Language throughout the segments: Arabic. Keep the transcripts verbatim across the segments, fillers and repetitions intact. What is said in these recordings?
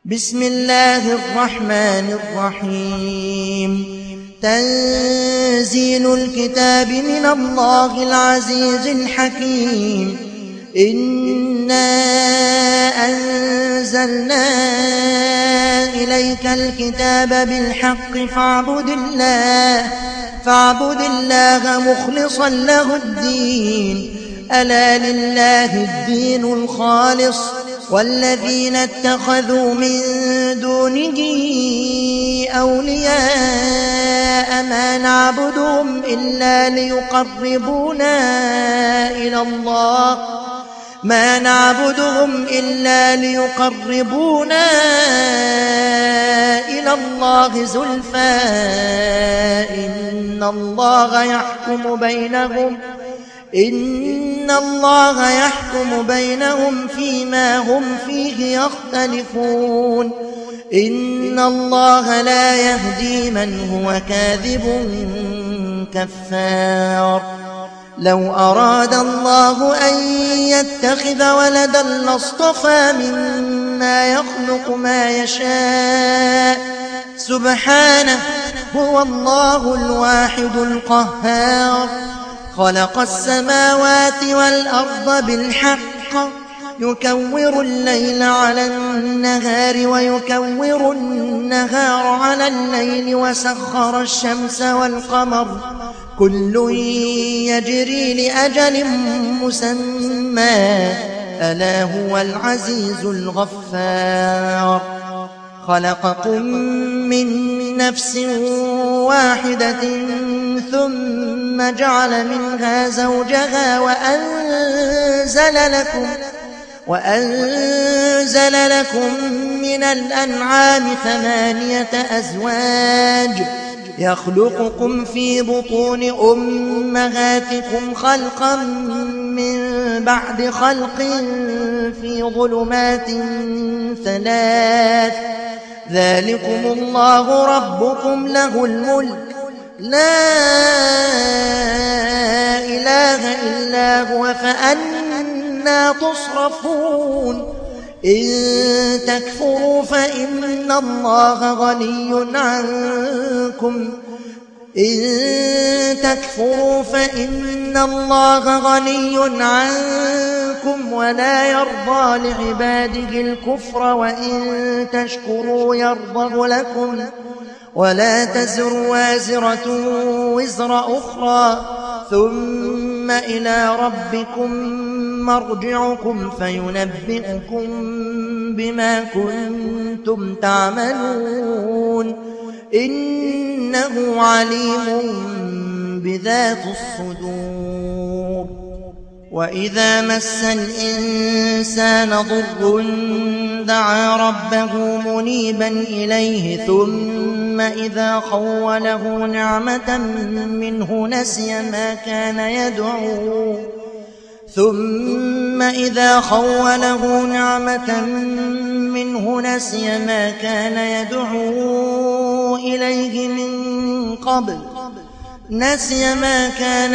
بسم الله الرحمن الرحيم تنزيل الكتاب من الله العزيز الحكيم إنا أنزلنا إليك الكتاب بالحق فاعبد الله فاعبد الله مخلصا له الدين ألا لله الدين الخالص والذين اتخذوا من دونه أولياء ما نعبدهم إلا ليقربونا إلى الله ما نعبدهم إلا ليقربونا إلى الله زلفى إن الله يحكم بينهم إن الله يحكم بينهم فيما هم فيه يختلفون إن الله لا يهدي من هو كاذب كفار لو أراد الله أن يتخذ ولدا لاصطفى مما يخلق ما يشاء سبحانه هو الله الواحد القهار خلق السماوات والأرض بالحق يكور الليل على النهار ويكور النهار على الليل وسخر الشمس والقمر كل يجري لأجل مسمى ألا هو العزيز الغفار خلقكم من نفس واحدة ثم جعل منها زوجها وأنزل لكم وأنزل لكم من الأنعام ثمانية أزواج يخلقكم في بطون أمهاتكم خلقا من بعد خلق في ظلمات ثلاث ذلكم الله ربكم له الملك لا إله إلا هو فأنا تصرفون إن تكفروا فإن الله غني عنكم إن تكفروا فإن الله غني عنكم ولا يرضى لعباده الكفر وإن تشكروا يرضه لكم ولا تزر وازرة وزر أخرى ثم إلى ربكم مرجعكم فينبئكم بما كنتم تعملون إنه عليم بذات الصدور وإذا مس الإنسان ضر دعا ربه منيبا إليه ثم إذا خوله نعمة منه نسي ما كان يدعو ثم إذا خوله نعمة منه نسي ما كان يدعو إليه من قبل نسي ما كان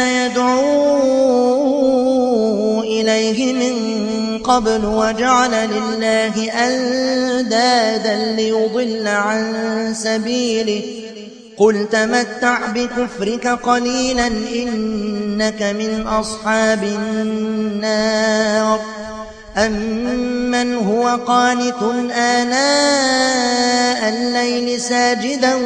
يدعو إليه من قبل وجعل لله أندادا ليضل عن سبيله قل تمتع بكفرك قليلا إنك من أصحاب النار أمن هو قانت آناء الليل ساجدا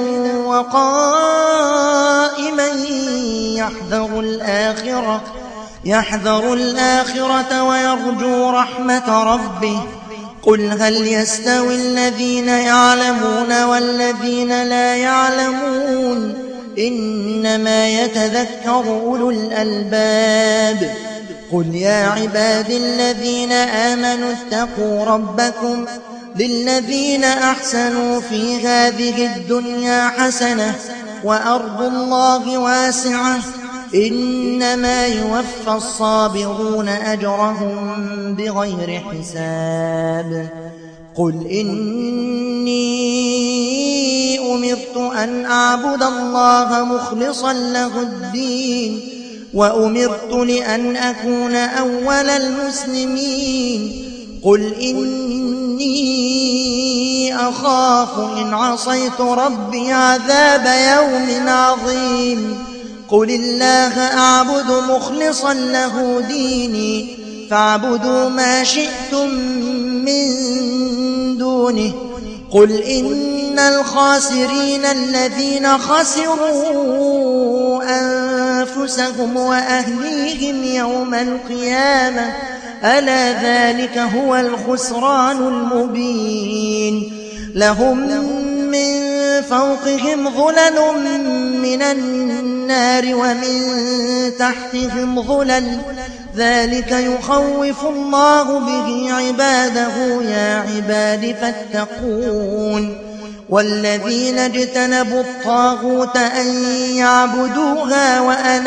وقائما يحذر الآخرة يحذر الآخرة ويرجو رحمة ربه قل هل يستوي الذين يعلمون والذين لا يعلمون إنما يتذكر أولو الألباب قل يا عبادي الذين آمنوا اتقوا ربكم للذين أحسنوا في هذه الدنيا حسنة وأرض الله واسعة إنما يوفى الصابرون أجرهم بغير حساب قل إني أمرت أن أعبد الله مخلصا له الدين وأمرت لأن أكون أول المسلمين قل إني أخاف إن عصيت ربي عذاب يوم عظيم قل الله أعبد مخلصا له ديني فاعبدوا ما شئتم من دونه قل إن الخاسرين الذين خسروا أنفسهم وأهليهم يوم القيامة ألا ذلك هو الخسران المبين لهم من فوقهم ظلل من النار ومن تحتهم ظلل ذلك يخوف الله به عباده يا عباد فاتقون والذين اجتنبوا الطاغوت أن يعبدوها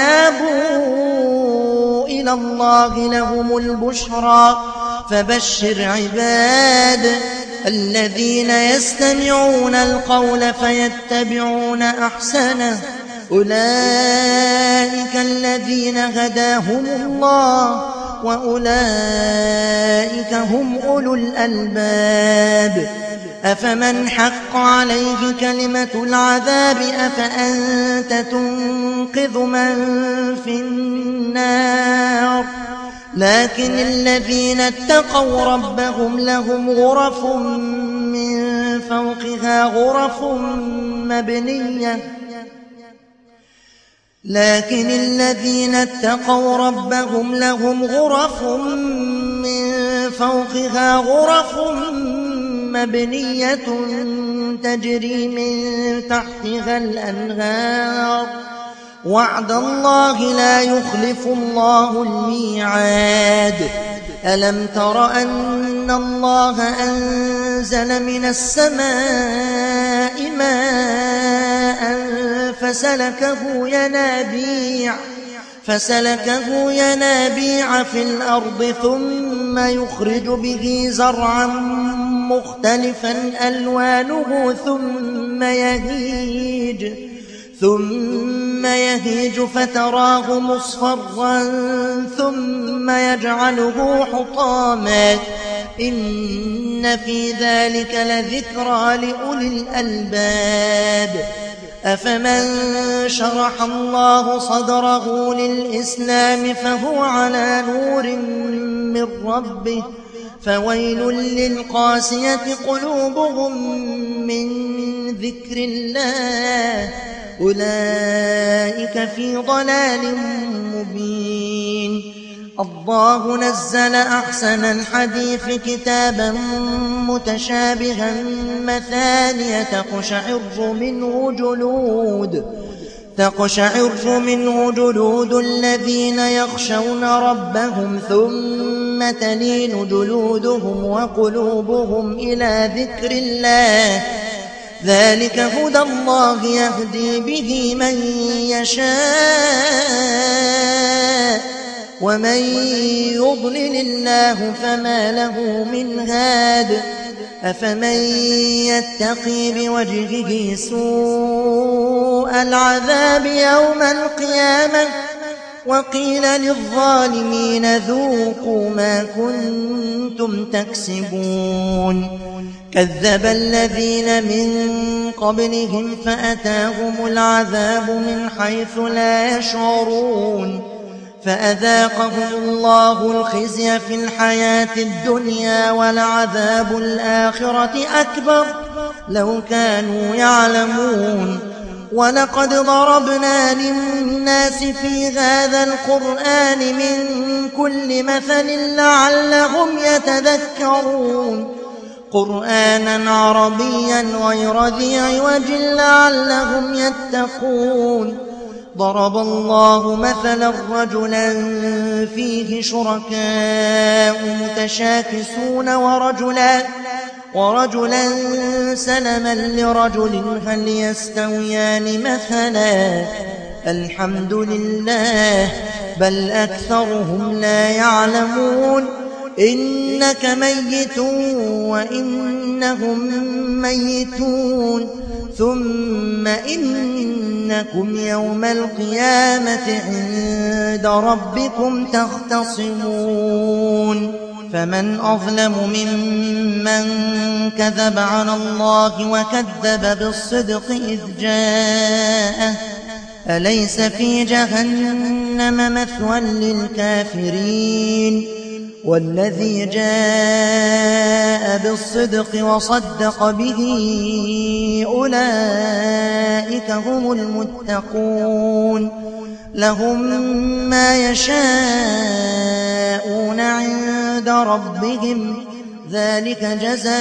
وأنابوا إلى الله لهم البشرى فبشر عباد الذين يستمعون القول فيتبعون أحسنه أولئك الذين هداهم الله وأولئك هم أولو الألباب أفمن حق عليه كلمة العذاب أفأنت تنقذ من في النار لكن الذين اتقوا ربهم لهم غرف من فوقها غرف مبنية لكن الذين اتقوا ربهم لهم غرف من فوقها غرف مبنية تجري من تحتها الأنهار وعد الله لا يخلف الله الميعاد ألم تر أن الله أنزل من السماء ماء فسلكه ينابيع فسلكه ينابيع في الأرض ثم يخرج به زرعا مختلفا ألوانه ثم يهيج ثم يهيج فتراه مصفرا ثم يجعله حطاما إن في ذلك لذكرى لأولي الألباب أفمن شرح الله صدره للإسلام فهو على نور من ربه فويل للقاسية قلوبهم من ذكر الله أولئك في ضلال مبين الله نزل أحسن الحديث كتابا متشابها مثانية تقشعر منه جلود تقشعر منه جلود الذين يخشون ربهم ثم تلين جلودهم وقلوبهم إلى ذكر الله ذلك هدى الله يهدي به من يشاء ومن يضلل الله فما له من هاد أفمن يتقي بوجهه سوء العذاب يوم القيامة وقيل للظالمين ذوقوا ما كنتم تكسبون كذب الذين من قبلهم فأتاهم العذاب من حيث لا يشعرون فأذاقهم الله الخزي في الحياة الدنيا ولعذاب الآخرة أكبر لو كانوا يعلمون ولقد ضربنا للناس في هذا القرآن من كل مثل لعلهم يتذكرون قرآنا عربيا غير ذي عوج لعلهم يتقون ضرب الله مثلا رجلا فيه شركاء متشاكسون ورجلا ورجلا سلما لرجل هل يستويان مثلا الحمد لله بل أكثرهم لا يعلمون إنك ميت وإنهم ميتون ثم إنكم يوم القيامة عند ربكم تختصمون فمن أظلم ممن كذب على الله وكذب بالصدق إذ جاءه أليس في جهنم مثوى للكافرين والذي جاء بالصدق وصدق به أولئك هم المتقون لهم ما يشاءون عند ربهم ذلك جزاء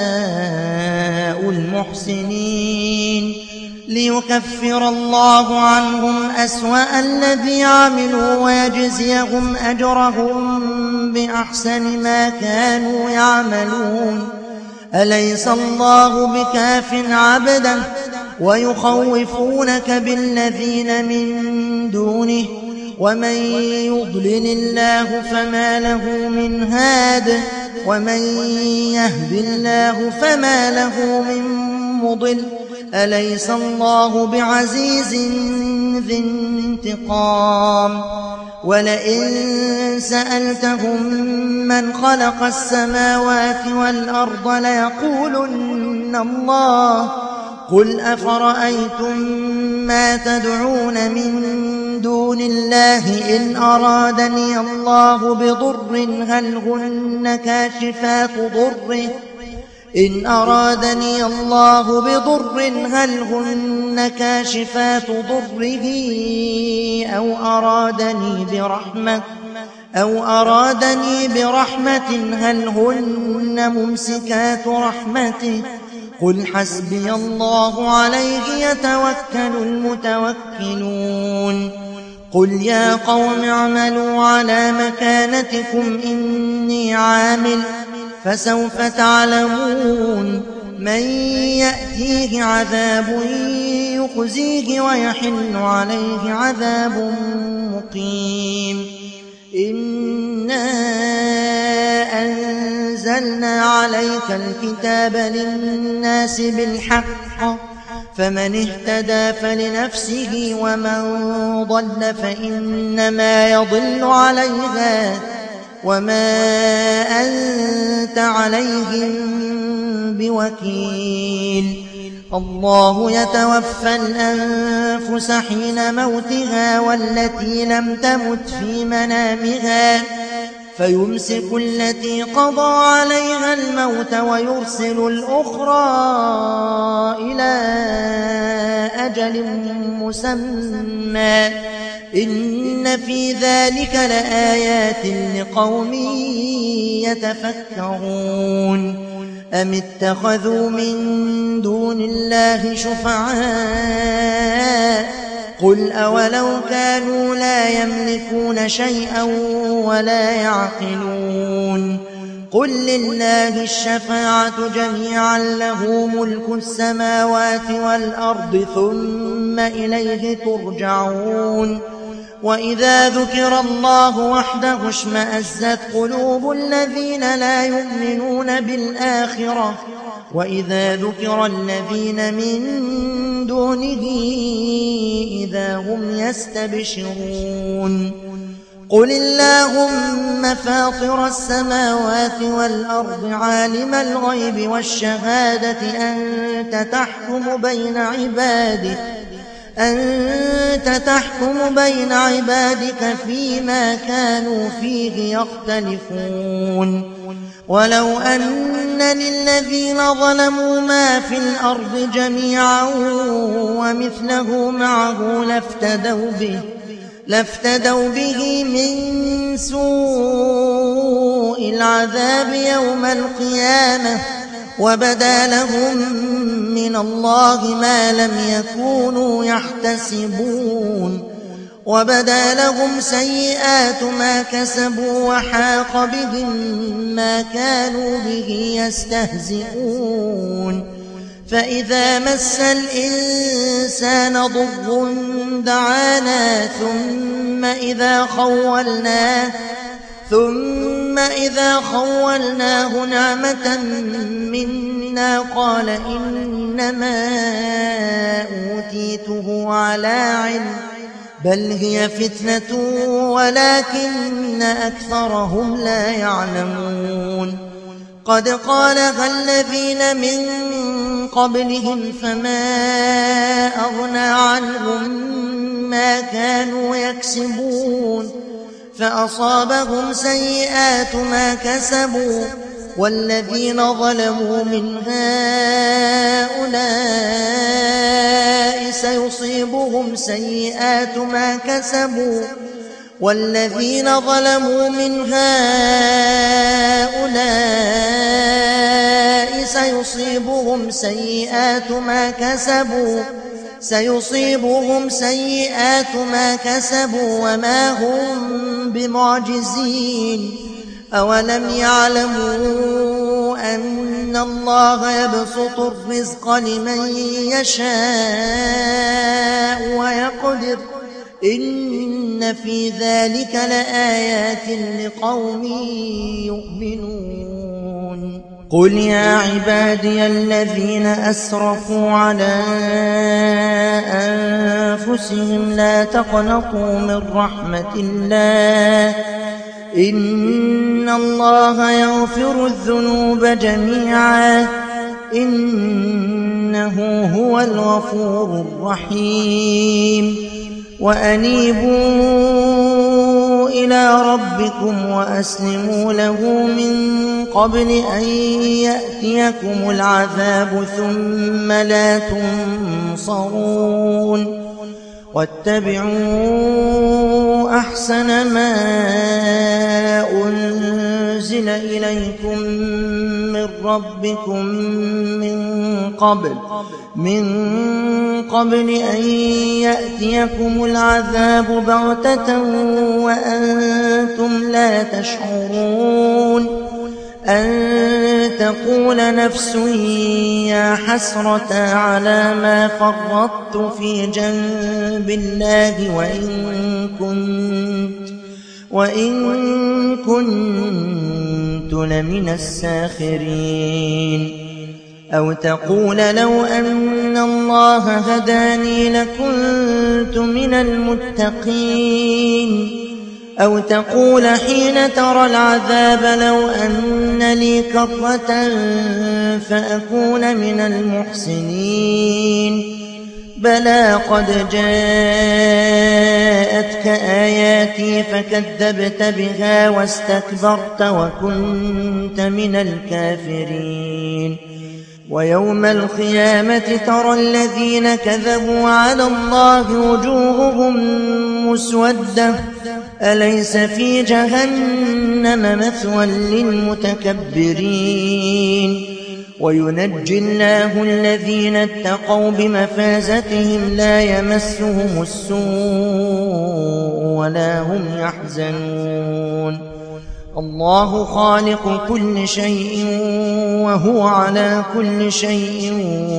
المحسنين ليكفر الله عنهم أسوأ الذي عملوا ويجزيهم أجرهم بأحسن ما كانوا يعملون أليس الله بكاف عبده ويخوفونك بالذين من دونه ومن يضلل الله فما له من هاد ومن يهد الله فما له من مضل أليس الله بعزيز ذي انتقام ولئن سألتهم من خلق السماوات والأرض ليقولن الله قل أفرأيتم ما تدعون من دون الله إن أرادني الله بضر هل هن كاشفات ضره إن أرادني الله بضر هل هن كاشفات ضره أو أرادني برحمة أو أرادني برحمة هل هن ممسكات رحمته قل حسبي الله عليه يتوكل المتوكلون قل يا قوم اعملوا على مكانتكم إني عامل فسوف تعلمون من يأتيه عذاب يخزيه ويحل عليه عذاب مقيم إنا أنزلنا عليك الكتاب للناس بالحق فمن اهتدى فلنفسه ومن ضل فإنما يضل عليها وما أنت عليهم بوكيل الله يتوفى الأنفس حين موتها والتي لم تمت في منامها فيمسك التي قضى عليها الموت ويرسل الأخرى إلى أجل مسمى إن في ذلك لآيات لقوم يتفكرون أم اتخذوا من دون الله شفعاء قل أولو كانوا لا يملكون شيئا ولا يعقلون قل لله الشفاعة جميعا له ملك السماوات والأرض ثم إليه ترجعون وإذا ذكر الله وحده اشمأزت قلوب الذين لا يؤمنون بالآخرة وإذا ذكر الذين من دونه إذا هم يستبشرون قل اللهم فاطر السماوات والأرض عالم الغيب والشهادة أنت تحكم بين عبادك أنت تحكم بين عبادك فيما كانوا فيه يختلفون ولو أن للذين ظلموا ما في الأرض جميعا ومثله معه لافتدوا به لافتدوا به من سوء العذاب يوم القيامة وبدا لهم من الله ما لم يكونوا يحتسبون وبدا لهم سيئات ما كسبوا وحاق بهم ما كانوا به يستهزئون فإذا مس الإنسان ضر دعانا ثم إذا خولناه ثم إذا خولناه نعمة منا قال إنما أوتيته على علم بل هي فتنة ولكن أكثرهم لا يعلمون قد قالها الذين من قبلهم فما أغنى عنهم ما كانوا يكسبون فأصابهم سيئات ما كسبوا والذين ظلموا من هؤلاء سيصيبهم سيئات ما كسبوا والذين ظلموا من هؤلاء سيصيبهم سيئات ما كسبوا سيصيبهم سيئات ما كسبوا وما هم بمعجزين أولم يعلموا أن الله يبسط الرزق لمن يشاء ويقدر إن في ذلك لآيات لقوم يؤمنون قل يا عبادي الذين أسرفوا على أنفسهم لا تقنطوا من رحمة الله إن الله يغفر الذنوب جميعا إنه هو الغفور الرحيم وأنيبوا إلى ربكم وأسلموا له من قبل أن يأتيكم العذاب ثم لا تنصرون واتبعوا أحسن ما أنزل إليكم من ربكم من قبل من قبل أن يأتيكم العذاب بغتة وأنتم لا تشعرون أن تقول نفس يا حسرة على ما فرطت في جنب الله وإن كنت وإن كنت لمن الساخرين أو تقول لو أن الله هداني لكنت من المتقين أو تقول حين ترى العذاب لو أن لي كرة فأكون من المحسنين بلى قد جاءتك آياتي فكذبت بها واستكبرت وكنت من الكافرين ويوم القيامة ترى الذين كذبوا على الله وجوههم مسودة أليس في جهنم مثوى للمتكبرين وينجي الله الذين اتقوا بمفازتهم لا يمسهم السوء ولا هم يحزنون الله خالق كل شيء وهو على كل شيء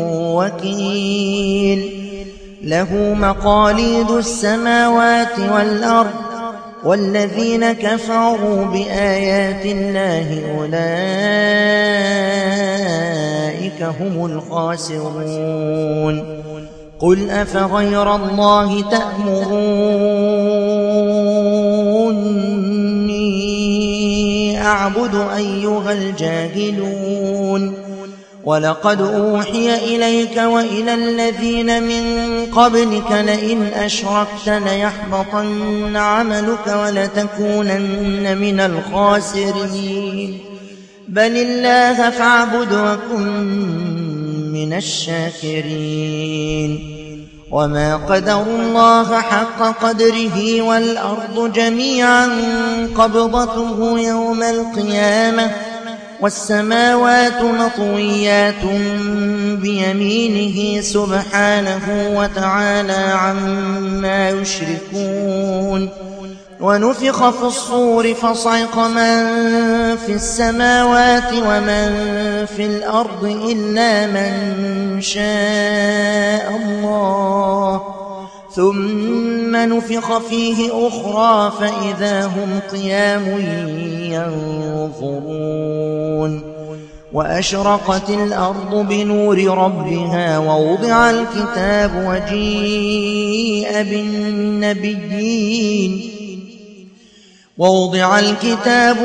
وكيل له مقاليد السماوات والأرض والذين كفروا بآيات الله أولئك هم الخاسرون قل أفغير الله تأمروني أعبد أيها الجاهلون ولقد أوحي إليك وإلى الذين من قبلك لئن أشركت ليحبطن عملك ولتكونن من الخاسرين بل الله فاعبد وكن من الشاكرين وما قدروا الله حق قدره والأرض جميعا قبضته يوم القيامة والسماوات مطويات بيمينه سبحانه وتعالى عما يشركون ونفخ في الصور فصعق من في السماوات ومن في الأرض إلا من شاء الله ثم نفخ فيه أخرى فإذا هم قيام ينظرون وأشرقت الأرض بنور ربها ووضع الكتاب وجيء بالنبيين ووضع الكتاب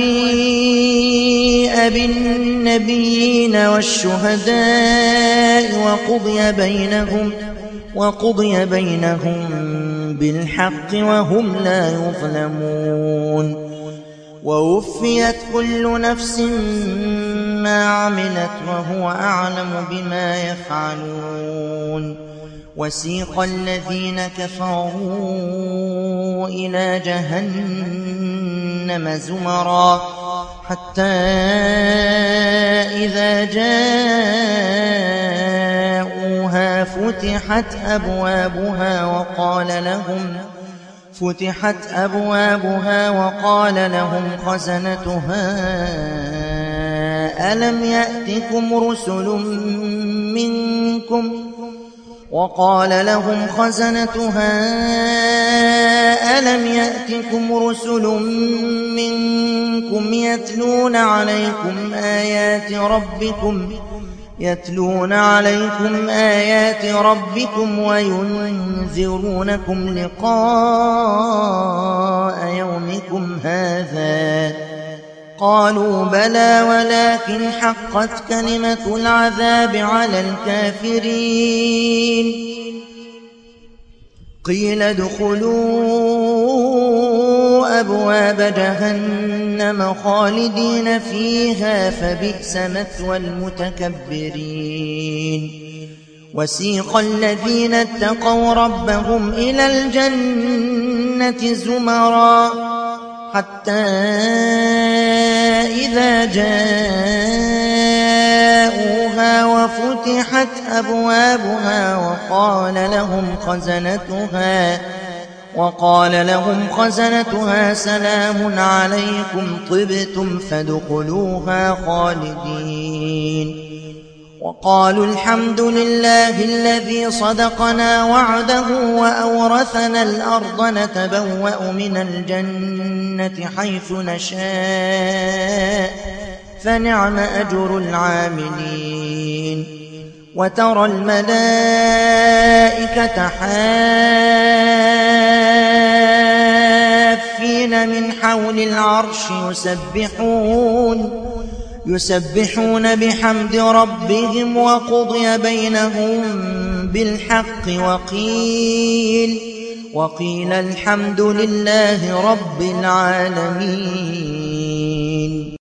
وجيء بالنبيين والشهداء وقضي بينهم وقضي بينهم بالحق وهم لا يظلمون ووفيت كل نفس ما عملت وهو أعلم بما يفعلون وسيق الذين كفروا إلى جهنم زمرا حتى إذا جاءوها فتحت أبوابها وقال لهم فتحت أبوابها وقال لهم خزنتها ألم يأتكم رسل منكم وقال لهم خزنتها ألم يأتكم رسل منكم يتلون عليكم آيات ربكم يتلون عليكم آيات ربكم وينذرونكم لقاء يومكم هذا قالوا بلى ولكن حقت كلمة العذاب على الكافرين قيل ادخلوا أبواب جهنم خالدين فيها فبئس مثوى المتكبرين وسيق الذين اتقوا ربهم إلى الجنة زمرا حتى إذا جاءوها وفتحت أبوابها وقال لهم خزنتها وقال لهم خزنتها سلام عليكم طبتم فادخلوها خالدين وقالوا الحمد لله الذي صدقنا وعده وأورثنا الأرض نتبوأ من الجنة حيث نشاء فنعم أجر العاملين وترى الملائكة حافين من حول العرش يسبحون يسبحون بحمد ربهم وقضي بينهم بالحق وقيل وقيل الحمد لله رب العالمين.